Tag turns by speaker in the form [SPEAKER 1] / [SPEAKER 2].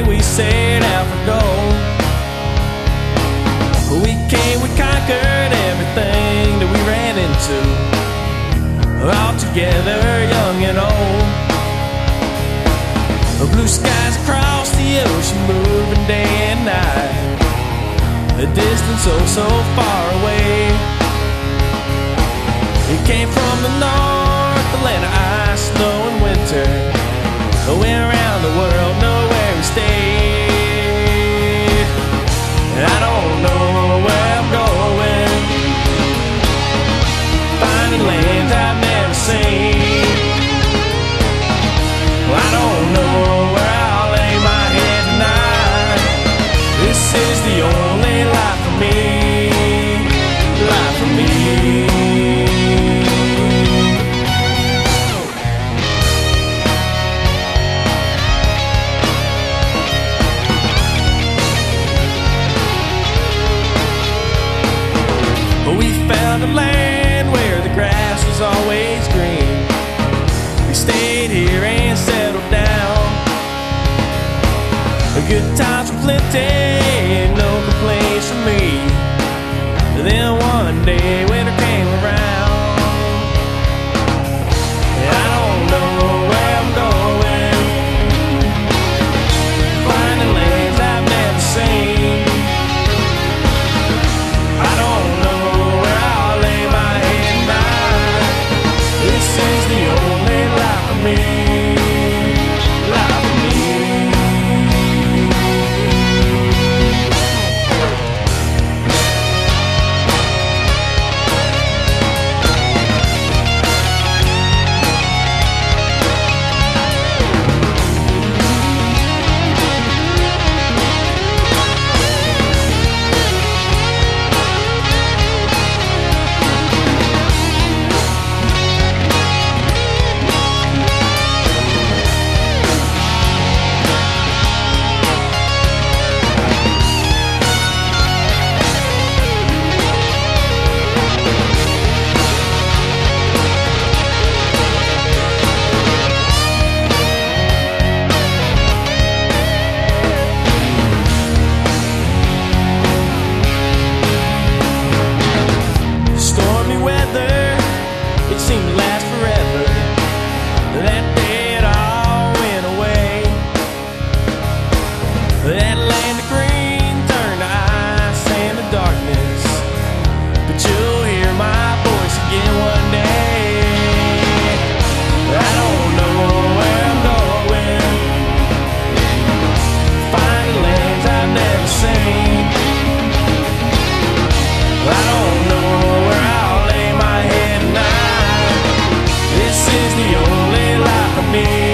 [SPEAKER 1] we set out for gold. We came, we conquered everything that we ran into, all together, young and old. Blue skies across the ocean, moving day and night, a distance oh so far away. It came from the north, the land of ice, snow and winter. Went around the world, nowhere we stayed. I don't know where I'm going, finding lands I've never seen. I don't know where I'll lay my head tonight. This is the only life for me, life for me. We found a land where the grass was always green. We stayed here and settled down. Good times were plenty, no complaints from me. Then one day winter came around. I don't know where I'm going, finding lands I've never seen. I don't know where I'll lay my head tonight. This is the only life for me, life for me. Seemed to last forever. That day it all went away. That land of green turned to ice and to darkness, but you'll hear my voice again one day. I don't know where I'm going, finding lands I've never seen. I don't know where I'll lay my head tonight. This is the only life for me.